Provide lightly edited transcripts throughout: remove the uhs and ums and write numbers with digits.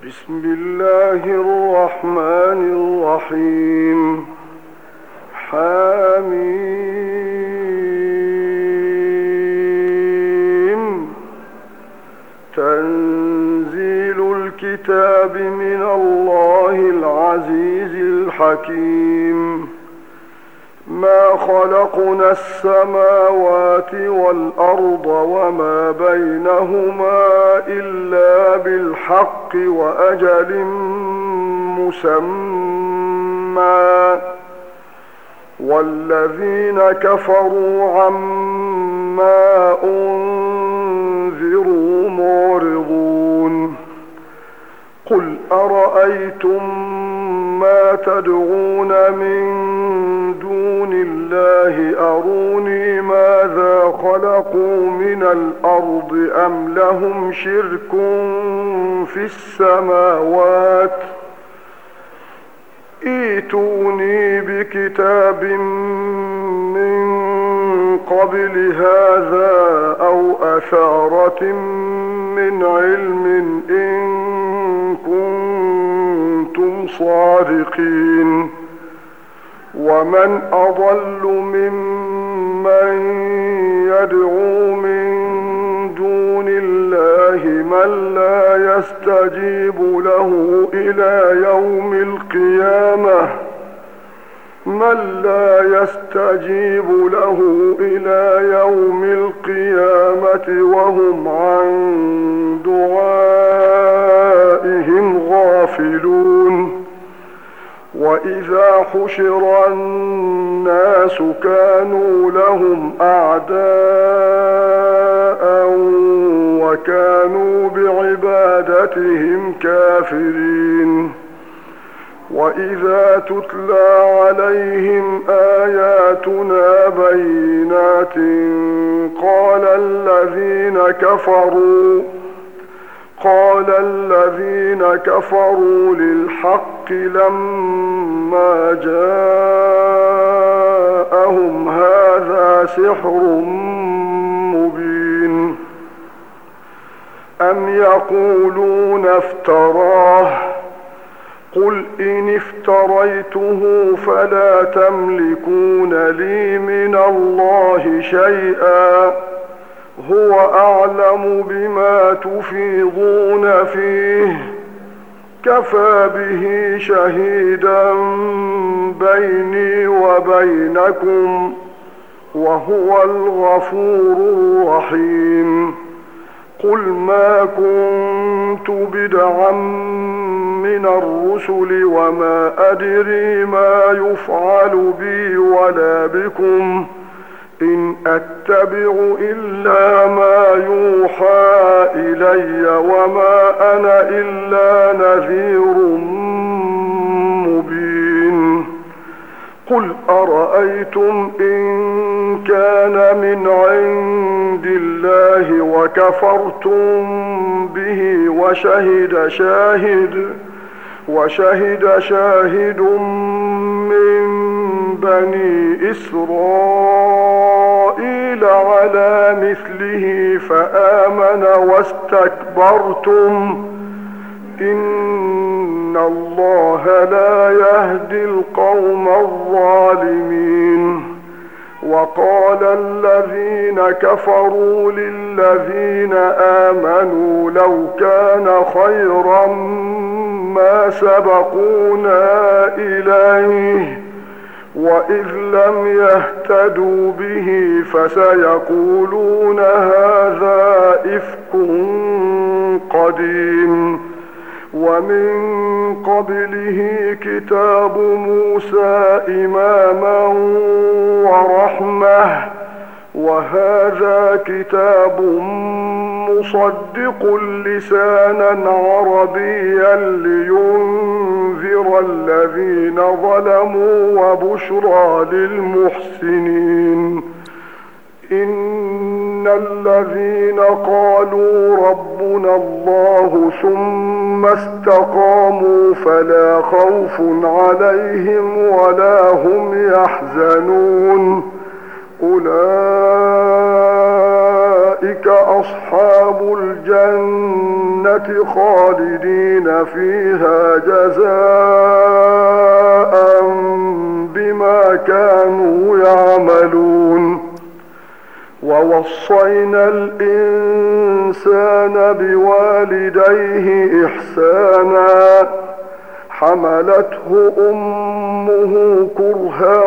بسم الله الرحمن الرحيم. حميم. تنزيل الكتاب من الله العزيز الحكيم. ما خلقنا السماوات والأرض وما بينهما إلا بالحق وأجل مسمى، والذين كفروا عما أنذروا معرضون. قل أرأيتم ما تدعون من دون الله أروني ماذا خلقوا من الأرض أم لهم شرك في السماوات؟ ائتوني بكتاب من قبل هذا أو أثارة من علم إن كنتم صادقين. ومن أضل ممن يدعو من دون الله من لا يستجيب له إلى يوم القيامة وهم عن دعائهم غافلون. وإذا حشر الناس كانوا لهم أعداء وكانوا بعبادتهم كافرين. وإذا تتلى عليهم آياتنا بينات قال الذين كفروا للحق لما جاءهم هذا سحر مبين. أم يقولون افتراه؟ قل إن افتريته فلا تملكون لي من الله شيئا، هو أعلم بما تفيضون فيه، كفى به شهيدا بيني وبينكم، وهو الغفور الرحيم. قل ما كنت بدعا من الرسل وما أدري ما يفعل بي ولا بكم، إن أتبع إلا ما يوحى إلي وما أنا إلا نذير مبين. قل أرأيتم إن كان من عند الله وكفرتم به وشهد شاهد من بني إسرائيل على مثله فآمن واستكبرتم، إن الله لا يهدي القوم الظالمين. وقال الذين كفروا للذين آمنوا لو كان خيرا ما سبقونا إليه، وإذ لم يهتدوا به فسيقولون هذا إفك قديم. ومن قبله كتاب موسى إماما ورحمة، وهذا كتاب مصدق لسانا عربيا لينذر الذين ظلموا وبشرى للمحسنين. إن الذين قالوا ربنا الله ثم استقاموا فلا خوف عليهم ولا هم يحزنون، أولئك أولئك أصحاب الجنة خالدين فيها جزاء بما كانوا يعملون ووصينا الإنسان بوالديه إحسانا حملته أمه كرها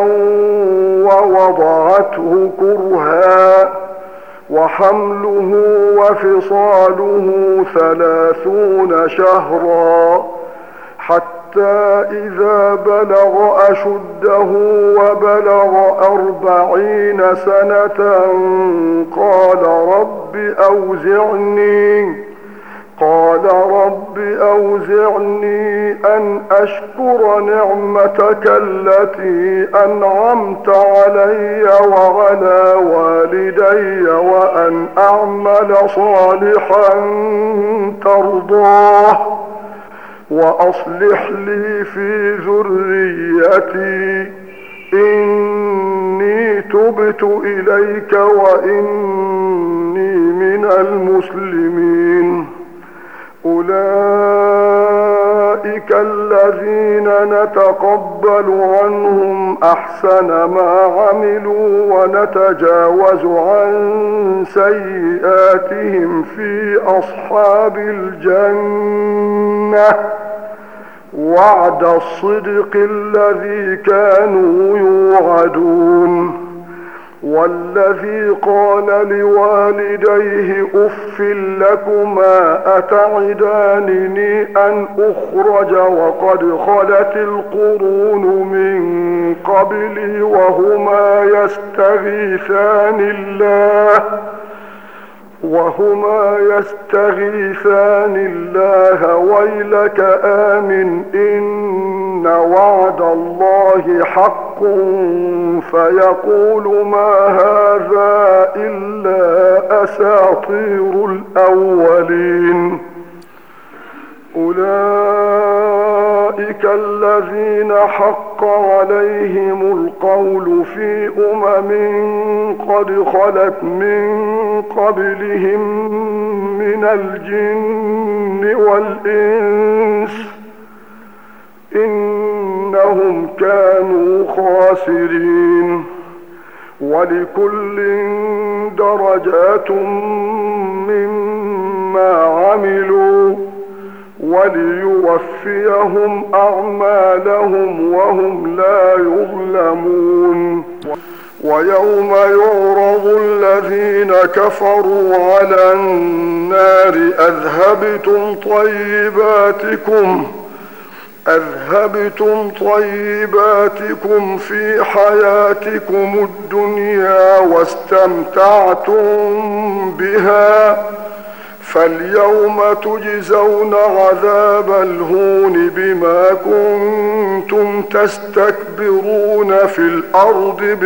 ووضعته كرها وحمله وفصاله 30 شهرا حتى إذا بلغ أشده وبلغ 40 سنة قال رب أوزعني أن أشكر نعمتك التي أنعمت علي وعلى والدي وأن أعمل صالحا ترضاه وأصلح لي في ذريتي إني تبت إليك وإني من المسلمين أولئك الذين نتقبل عنهم أحسن ما عملوا ونتجاوز عن سيئاتهم في أصحاب الجنة وعد الصدق الذي كانوا يوعدون والذي قال لوالديه أف لكما أتعدانني أن أخرج وقد خلت القرون من قبلي وهما يستغيثان الله ويلك آمن إن وعد الله حق فيقول ما هذا إلا أساطير الأولين أولئك الذين حق عليهم القول في قد خلت من قبلهم من الجن والإنس إنهم كانوا خاسرين ولكل درجات مما عملوا وليوفيهم أعمالهم وهم لا يظلمون ويوم يعرض الذين كفروا على النار أذهبتم طيباتكم في حياتكم الدنيا واستمتعتم بها فاليوم تجزون عذاب الهون بما كنتم تستكبرون في الأرض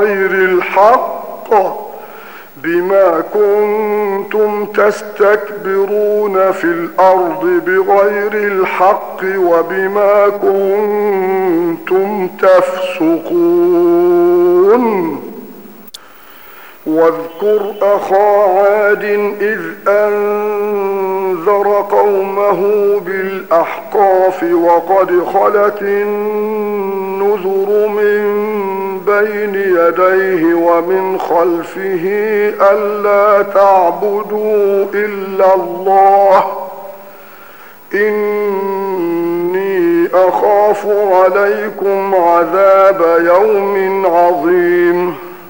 بغير الحق وبما كنتم تفسقون واذكر أخا عاد إذ أنذر قومه بالأحقاف وقد خلت النذر من بين يديه ومن خلفه ألا تعبدوا إلا الله إني أخاف عليكم عذاب يوم عظيم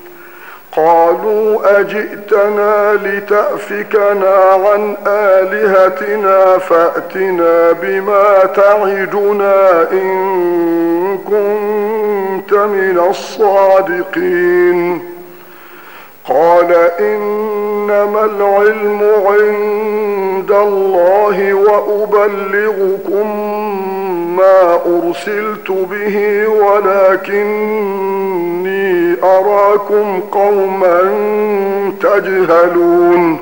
قالوا أجئتنا لتأفكنا عن آلهتنا فأتنا بما تعدنا إن كنت من الصادقين قال إنما العلم عند الله وأبلغكم ما أرسلت به ولكني أراكم قوما تجهلون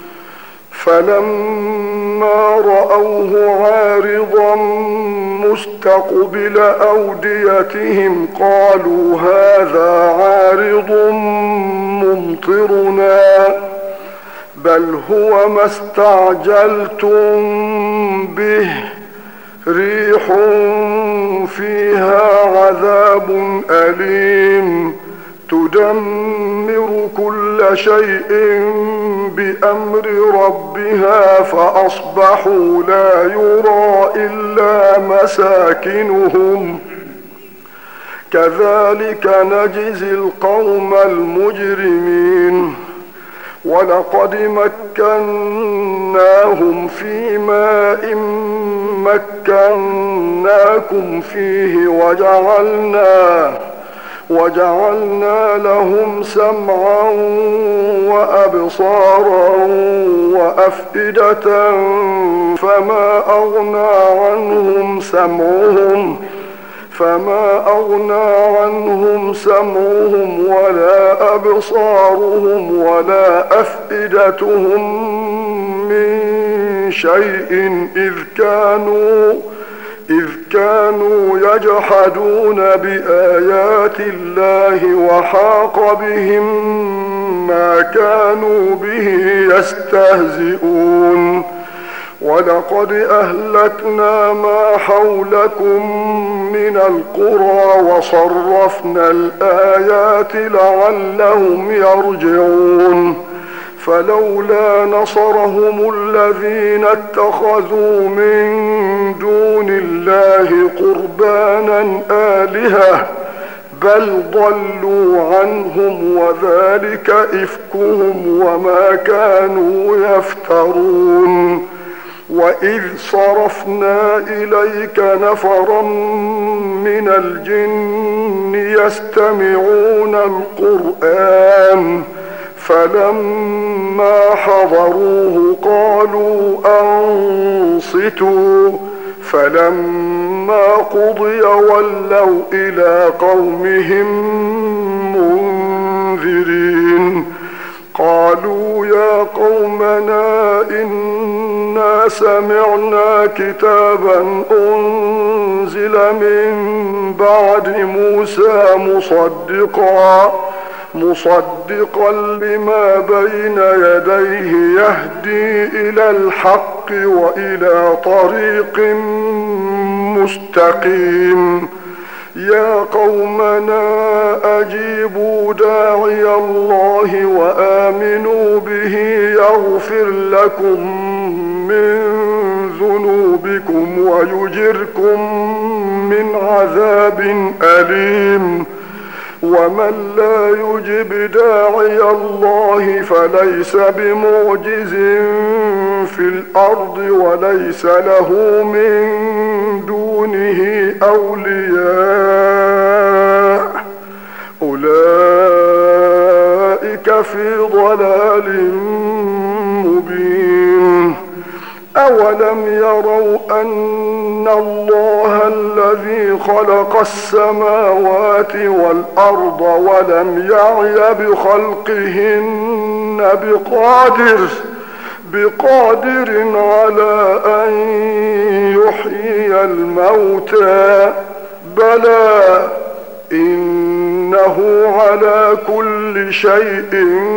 فلما رأوه عارضا مستقبل أوديتهم قالوا هذا عارض ممطرنا بل هو ما استعجلتم به ريح فيها عذاب أليم تدمر كل شيء بأمر ربها فأصبحوا لا يرى إلا مساكنهم كذلك نجزي القوم المجرمين ولقد مكناهم في ماء مكناكم فيه وجعلنا لهم سمعا وأبصارا وأفئدة فما أغنى عنهم سمعهم ولا أبصارهم ولا أفئدتهم من شيء إذ كانوا يجحدون بآيات الله وحاق بهم ما كانوا به يستهزئون ولقد أهلكنا ما حولكم من القرى وصرفنا الآيات لعلهم يرجعون فلولا نصرهم الذين اتخذوا من دون الله قربانا آلهة بل ضلوا عنهم وذلك إفكهم وما كانوا يفترون وإذ صرفنا إليك نفرا من الجن يستمعون القرآن فلما حضروه قالوا أنصتوا فلما قضي ولوا إلى قومهم منذرين قالوا يا قومنا إنا سمعنا كتابا أنزل من بعد موسى مصدقا لما بين يديه يهدي إلى الحق وإلى طريق مستقيم يا قومنا أجيبوا داعي الله وآمنوا به يغفر لكم من ذنوبكم ويجركم من عذاب أليم ومن لا يجب داعي الله فليس بمعجز في الأرض وليس له من دونه أولياء أولئك في ضلال مبين أولم يروا أن الله الذي خلق السماوات والأرض ولم يعي بخلقهن بقادر على أن يحيي الموتى بلى إنه على كل شيء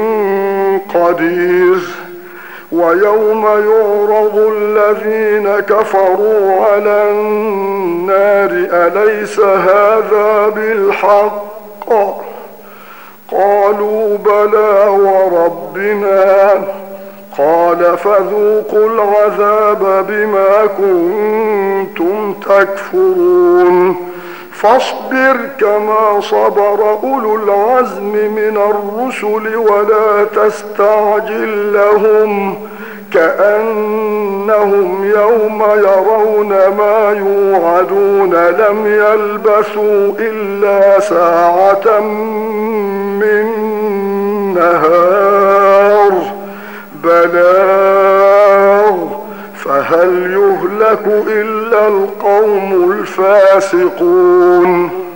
قدير ويوم يعرض الذين كفروا على النار أليس هذا بالحق قالوا بلى وربنا قال فذوقوا العذاب بما كنتم تكفرون فاصبر كما صبر أولو العزم من الرسل ولا تستعجل لهم كأنهم يوم يرون ما يوعدون لم يلبثوا إلا ساعة من نهار بلاغ فهل يهلك إلا القوم الفاسقون